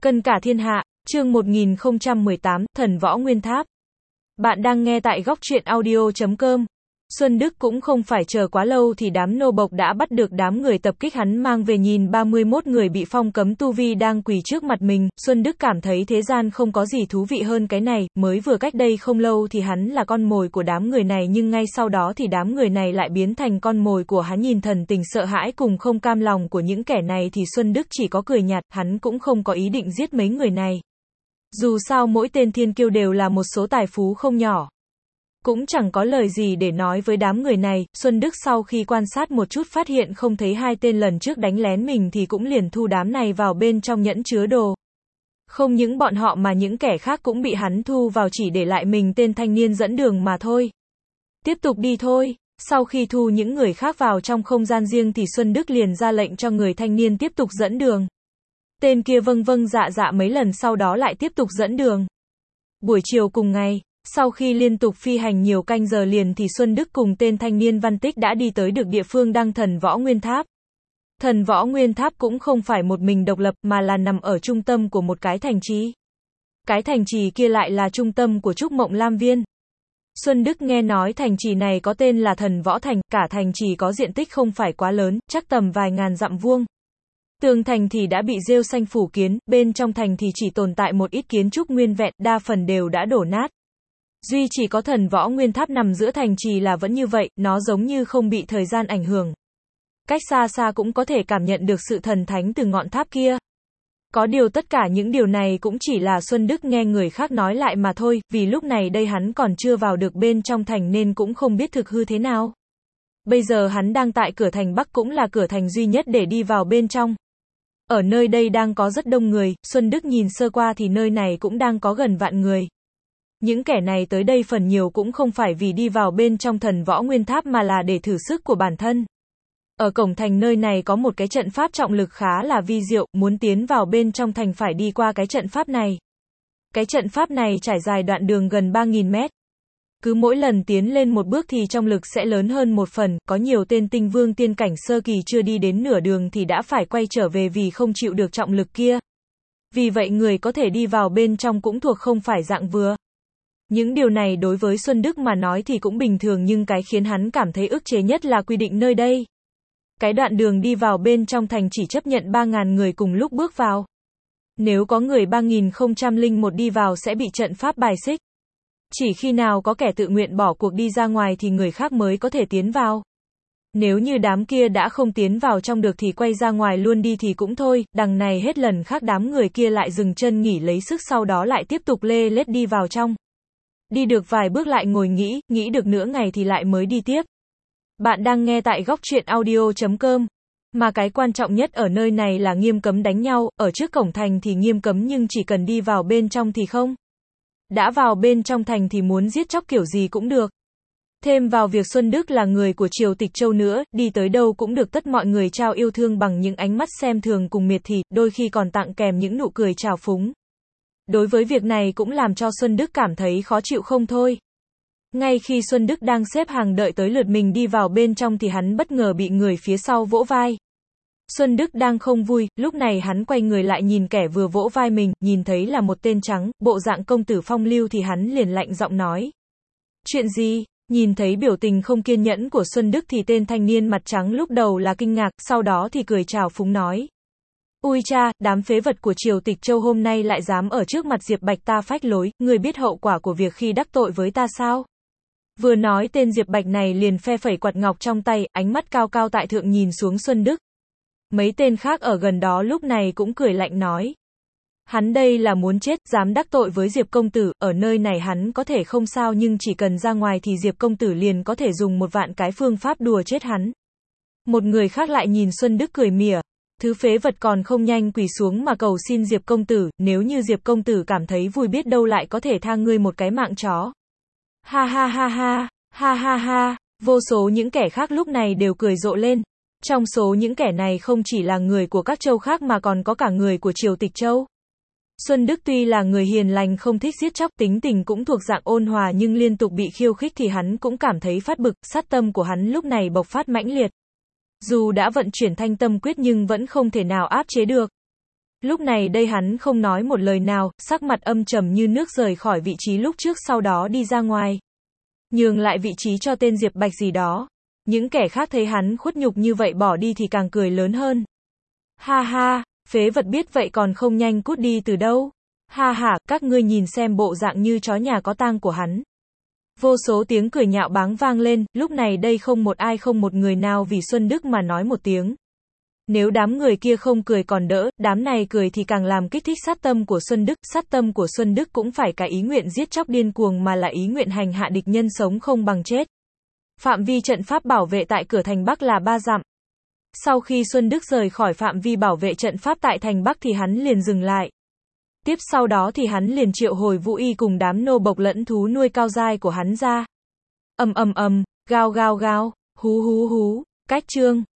Cân cả thiên hạ, chương 1018, Thần Võ Nguyên Tháp. Bạn đang nghe tại góc truyện audio.com. Xuân Đức cũng không phải chờ quá lâu thì đám nô bộc đã bắt được đám người tập kích hắn mang về. Nhìn 31 người bị phong cấm tu vi đang quỳ trước mặt mình, Xuân Đức cảm thấy thế gian không có gì thú vị hơn cái này. Mới vừa cách đây không lâu thì hắn là con mồi của đám người này, nhưng ngay sau đó thì đám người này lại biến thành con mồi của hắn. Nhìn thần tình sợ hãi cùng không cam lòng của những kẻ này thì Xuân Đức chỉ có cười nhạt, hắn cũng không có ý định giết mấy người này. Dù sao mỗi tên thiên kiêu đều là một số tài phú không nhỏ. Cũng chẳng có lời gì để nói với đám người này. Xuân Đức sau khi quan sát một chút phát hiện không thấy hai tên lần trước đánh lén mình thì cũng liền thu đám này vào bên trong nhẫn chứa đồ. Không những bọn họ mà những kẻ khác cũng bị hắn thu vào, chỉ để lại mình tên thanh niên dẫn đường mà thôi. Tiếp tục đi thôi. Sau khi thu những người khác vào trong không gian riêng thì Xuân Đức liền ra lệnh cho người thanh niên tiếp tục dẫn đường. Tên kia vâng vâng dạ dạ mấy lần sau đó lại tiếp tục dẫn đường. Buổi chiều cùng ngày, sau khi liên tục phi hành nhiều canh giờ liền thì Xuân Đức cùng tên thanh niên Văn Tích đã đi tới được địa phương đăng Thần Võ Nguyên Tháp. Thần Võ Nguyên Tháp cũng không phải một mình độc lập mà là nằm ở trung tâm của một cái thành trì. Cái thành trì kia lại là trung tâm của Trúc Mộng Lam Viên. Xuân Đức nghe nói thành trì này có tên là Thần Võ Thành, cả thành trì có diện tích không phải quá lớn, chắc tầm vài ngàn dặm vuông. Tường thành thì đã bị rêu xanh phủ kín, bên trong thành thì chỉ tồn tại một ít kiến trúc nguyên vẹn, đa phần đều đã đổ nát. Duy chỉ có Thần Võ Nguyên Tháp nằm giữa thành trì là vẫn như vậy, nó giống như không bị thời gian ảnh hưởng. Cách xa xa cũng có thể cảm nhận được sự thần thánh từ ngọn tháp kia. Có điều tất cả những điều này cũng chỉ là Xuân Đức nghe người khác nói lại mà thôi, vì lúc này đây hắn còn chưa vào được bên trong thành nên cũng không biết thực hư thế nào. Bây giờ hắn đang tại cửa thành Bắc, cũng là cửa thành duy nhất để đi vào bên trong. Ở nơi đây đang có rất đông người, Xuân Đức nhìn sơ qua thì nơi này cũng đang có gần vạn người. Những kẻ này tới đây phần nhiều cũng không phải vì đi vào bên trong Thần Võ Nguyên Tháp mà là để thử sức của bản thân. Ở cổng thành nơi này có một cái trận pháp trọng lực khá là vi diệu, muốn tiến vào bên trong thành phải đi qua cái trận pháp này. Cái trận pháp này trải dài đoạn đường gần 3.000 mét. Cứ mỗi lần tiến lên một bước thì trong lực sẽ lớn hơn một phần, có nhiều tên tinh vương tiên cảnh sơ kỳ chưa đi đến nửa đường thì đã phải quay trở về vì không chịu được trọng lực kia. Vì vậy người có thể đi vào bên trong cũng thuộc không phải dạng vừa. Những điều này đối với Xuân Đức mà nói thì cũng bình thường, nhưng cái khiến hắn cảm thấy ức chế nhất là quy định nơi đây. Cái đoạn đường đi vào bên trong thành chỉ chấp nhận 3.000 người cùng lúc bước vào. Nếu có người 3001 đi vào sẽ bị trận pháp bài xích. Chỉ khi nào có kẻ tự nguyện bỏ cuộc đi ra ngoài thì người khác mới có thể tiến vào. Nếu như đám kia đã không tiến vào trong được thì quay ra ngoài luôn đi thì cũng thôi, đằng này hết lần khác đám người kia lại dừng chân nghỉ lấy sức, sau đó lại tiếp tục lê lết đi vào trong. Đi được vài bước lại ngồi nghĩ được nửa ngày thì lại mới đi tiếp. Bạn đang nghe tại góc truyện audio.com. Mà cái quan trọng nhất ở nơi này là nghiêm cấm đánh nhau, ở trước cổng thành thì nghiêm cấm nhưng chỉ cần đi vào bên trong thì không. Đã vào bên trong thành thì muốn giết chóc kiểu gì cũng được. Thêm vào việc Xuân Đức là người của Triều Tịch Châu nữa, đi tới đâu cũng được tất mọi người trao yêu thương bằng những ánh mắt xem thường cùng miệt thị, đôi khi còn tặng kèm những nụ cười trào phúng. Đối với việc này cũng làm cho Xuân Đức cảm thấy khó chịu không thôi. Ngay khi Xuân Đức đang xếp hàng đợi tới lượt mình đi vào bên trong thì hắn bất ngờ bị người phía sau vỗ vai. Xuân Đức đang không vui, lúc này hắn quay người lại nhìn kẻ vừa vỗ vai mình, nhìn thấy là một tên trắng, bộ dạng công tử phong lưu thì hắn liền lạnh giọng nói. Chuyện gì? Nhìn thấy biểu tình không kiên nhẫn của Xuân Đức thì tên thanh niên mặt trắng lúc đầu là kinh ngạc, sau đó thì cười chào phúng nói. Ui cha, đám phế vật của Triều Tịch Châu hôm nay lại dám ở trước mặt Diệp Bạch ta phách lối, ngươi biết hậu quả của việc khi đắc tội với ta sao? Vừa nói tên Diệp Bạch này liền phe phẩy quạt ngọc trong tay, ánh mắt cao cao tại thượng nhìn xuống Xuân Đức. Mấy tên khác ở gần đó lúc này cũng cười lạnh nói. Hắn đây là muốn chết, dám đắc tội với Diệp công tử, ở nơi này hắn có thể không sao nhưng chỉ cần ra ngoài thì Diệp công tử liền có thể dùng 1.000 cái phương pháp đùa chết hắn. Một người khác lại nhìn Xuân Đức cười mỉa. Thứ phế vật còn không nhanh quỳ xuống mà cầu xin Diệp công tử, nếu như Diệp công tử cảm thấy vui biết đâu lại có thể tha ngươi một cái mạng chó. Ha ha ha ha, ha ha ha, vô số những kẻ khác lúc này đều cười rộ lên. Trong số những kẻ này không chỉ là người của các châu khác mà còn có cả người của Triều Tịch Châu. Xuân Đức tuy là người hiền lành không thích giết chóc, tính tình cũng thuộc dạng ôn hòa nhưng liên tục bị khiêu khích thì hắn cũng cảm thấy phát bực, sát tâm của hắn lúc này bộc phát mãnh liệt. Dù đã vận chuyển Thanh Tâm Quyết nhưng vẫn không thể nào áp chế được. Lúc này đây hắn không nói một lời nào, sắc mặt âm trầm như nước rời khỏi vị trí lúc trước sau đó đi ra ngoài. Nhường lại vị trí cho tên Diệp Bạch gì đó. Những kẻ khác thấy hắn khuất nhục như vậy bỏ đi thì càng cười lớn hơn. Ha ha, phế vật biết vậy còn không nhanh cút đi từ đâu. Ha ha, các ngươi nhìn xem bộ dạng như chó nhà có tang của hắn. Vô số tiếng cười nhạo báng vang lên, lúc này đây không một người nào vì Xuân Đức mà nói một tiếng. Nếu đám người kia không cười còn đỡ, đám này cười thì càng làm kích thích sát tâm của Xuân Đức. Sát tâm của Xuân Đức cũng phải cái ý nguyện giết chóc điên cuồng mà là ý nguyện hành hạ địch nhân sống không bằng chết. Phạm vi trận pháp bảo vệ tại cửa thành Bắc là 3 dặm. Sau khi Xuân Đức rời khỏi phạm vi bảo vệ trận pháp tại thành Bắc thì hắn liền dừng lại. Tiếp sau đó thì hắn liền triệu hồi Vũ Y cùng đám nô bộc lẫn thú nuôi cao giai của hắn ra. Gao, hú, cách chương.